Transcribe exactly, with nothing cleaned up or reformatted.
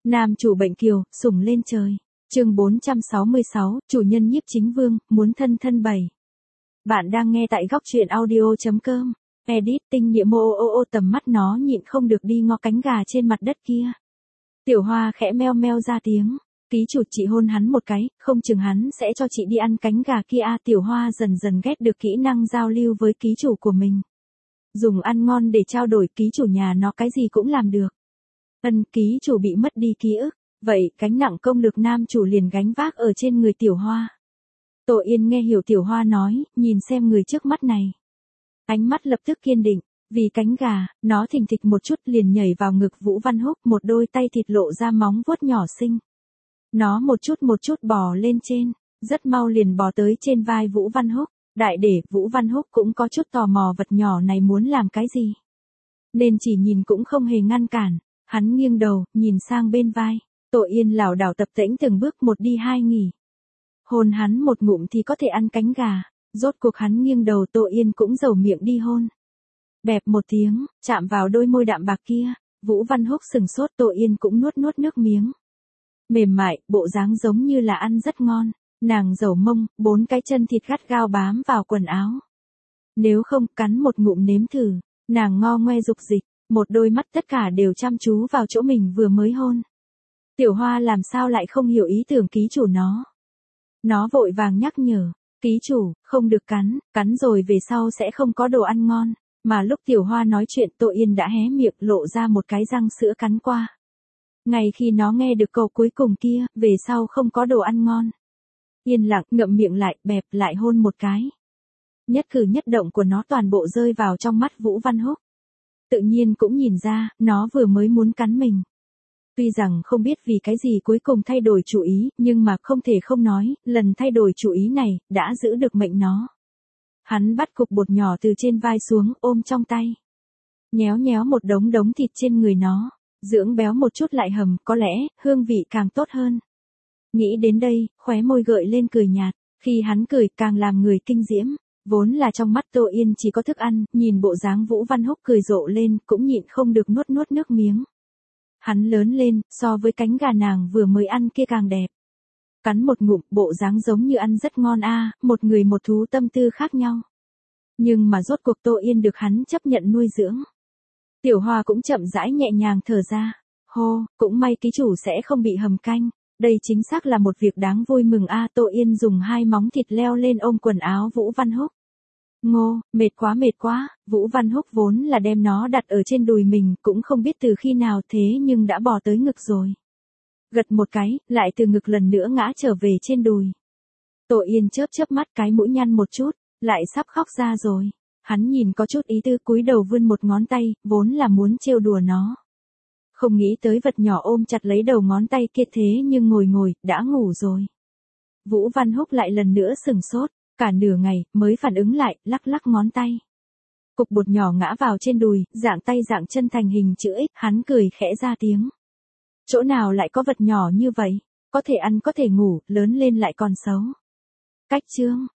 Nam chủ bệnh kiều, sủng lên trời. Chương bốn trăm sáu mươi sáu, chủ nhân Nhiếp Chính Vương, muốn thân thân bảy. Bạn đang nghe tại góc truyện audio chấm com. Edit tinh nhiệm ô ô ô tầm mắt nó nhịn không được đi ngó cánh gà trên mặt đất kia. Tiểu Hoa khẽ meo meo ra tiếng. Ký chủ, chị hôn hắn một cái, không chừng hắn sẽ cho chị đi ăn cánh gà kia. À, Tiểu Hoa dần dần ghét được kỹ năng giao lưu với ký chủ của mình. Dùng ăn ngon để trao đổi, ký chủ nhà nó cái gì cũng làm được. Ân, ký chủ bị mất đi ký ức, vậy gánh nặng công lực nam chủ liền gánh vác ở trên người Tiểu Hoa. Tổ Yên nghe hiểu Tiểu Hoa nói, nhìn xem người trước mắt này. Ánh mắt lập tức kiên định, vì cánh gà, nó thình thịch một chút liền nhảy vào ngực Vũ Văn Húc, một đôi tay thịt lộ ra móng vuốt nhỏ xinh. Nó một chút một chút bò lên trên, rất mau liền bò tới trên vai Vũ Văn Húc. Đại để, Vũ Văn Húc cũng có chút tò mò vật nhỏ này muốn làm cái gì. Nên chỉ nhìn cũng không hề ngăn cản. Hắn nghiêng đầu, nhìn sang bên vai. Tổ Yên lảo đảo tập tễnh từng bước một đi hai nghỉ. Hôn hắn một ngụm thì có thể ăn cánh gà. Rốt cuộc hắn nghiêng đầu, Tổ Yên cũng dầu miệng đi hôn. Bẹp một tiếng, chạm vào đôi môi đạm bạc kia. Vũ Văn Húc sừng sốt, Tổ Yên cũng nuốt nuốt nước miếng. Mềm mại, bộ dáng giống như là ăn rất ngon. Nàng dầu mông, bốn cái chân thịt gắt gao bám vào quần áo. Nếu không, cắn một ngụm nếm thử. Nàng ngo ngoe dục dịch. Một đôi mắt tất cả đều chăm chú vào chỗ mình vừa mới hôn. Tiểu Hoa làm sao lại không hiểu ý tưởng ký chủ nó. Nó vội vàng nhắc nhở, ký chủ, không được cắn, cắn rồi về sau sẽ không có đồ ăn ngon. Mà lúc Tiểu Hoa nói chuyện, Tổ Yên đã hé miệng lộ ra một cái răng sữa cắn qua. Ngay khi nó nghe được câu cuối cùng kia, về sau không có đồ ăn ngon. Yên lặng, ngậm miệng lại, bẹp lại hôn một cái. Nhất cử nhất động của nó toàn bộ rơi vào trong mắt Vũ Văn Húc. Tự nhiên cũng nhìn ra, nó vừa mới muốn cắn mình. Tuy rằng không biết vì cái gì cuối cùng thay đổi chủ ý, nhưng mà không thể không nói, lần thay đổi chủ ý này, đã giữ được mệnh nó. Hắn bắt cục bột nhỏ từ trên vai xuống, ôm trong tay. Nhéo nhéo một đống đống thịt trên người nó, dưỡng béo một chút lại hầm, có lẽ, hương vị càng tốt hơn. Nghĩ đến đây, khóe môi gợi lên cười nhạt, khi hắn cười càng làm người kinh diễm. Vốn là trong mắt Tổ Yên chỉ có thức ăn, nhìn bộ dáng Vũ Văn Húc cười rộ lên, cũng nhịn không được nuốt nuốt nước miếng. Hắn lớn lên, so với cánh gà nàng vừa mới ăn kia càng đẹp. Cắn một ngụm, bộ dáng giống như ăn rất ngon a, à, một người một thú tâm tư khác nhau. Nhưng mà rốt cuộc Tổ Yên được hắn chấp nhận nuôi dưỡng. Tiểu Hoa cũng chậm rãi nhẹ nhàng thở ra. Hô, cũng may ký chủ sẽ không bị hầm canh. Đây chính xác là một việc đáng vui mừng a. À, Tổ Yên dùng hai móng thịt leo lên ôm quần áo Vũ Văn Húc. Ngô, mệt quá mệt quá, Vũ Văn Húc vốn là đem nó đặt ở trên đùi mình, cũng không biết từ khi nào thế nhưng đã bò tới ngực rồi. Gật một cái, lại từ ngực lần nữa ngã trở về trên đùi. Tổ Yên chớp chớp mắt, cái mũi nhăn một chút, lại sắp khóc ra rồi. Hắn nhìn có chút ý tư, cúi đầu vươn một ngón tay, vốn là muốn trêu đùa nó. Không nghĩ tới vật nhỏ ôm chặt lấy đầu ngón tay kia thế nhưng ngồi ngồi, đã ngủ rồi. Vũ Văn Húc lại lần nữa sừng sốt. Cả nửa ngày, mới phản ứng lại, lắc lắc ngón tay. Cục bột nhỏ ngã vào trên đùi, dạng tay dạng chân thành hình chữ X, hắn cười khẽ ra tiếng. Chỗ nào lại có vật nhỏ như vậy? Có thể ăn có thể ngủ, lớn lên lại còn xấu. Cách chương,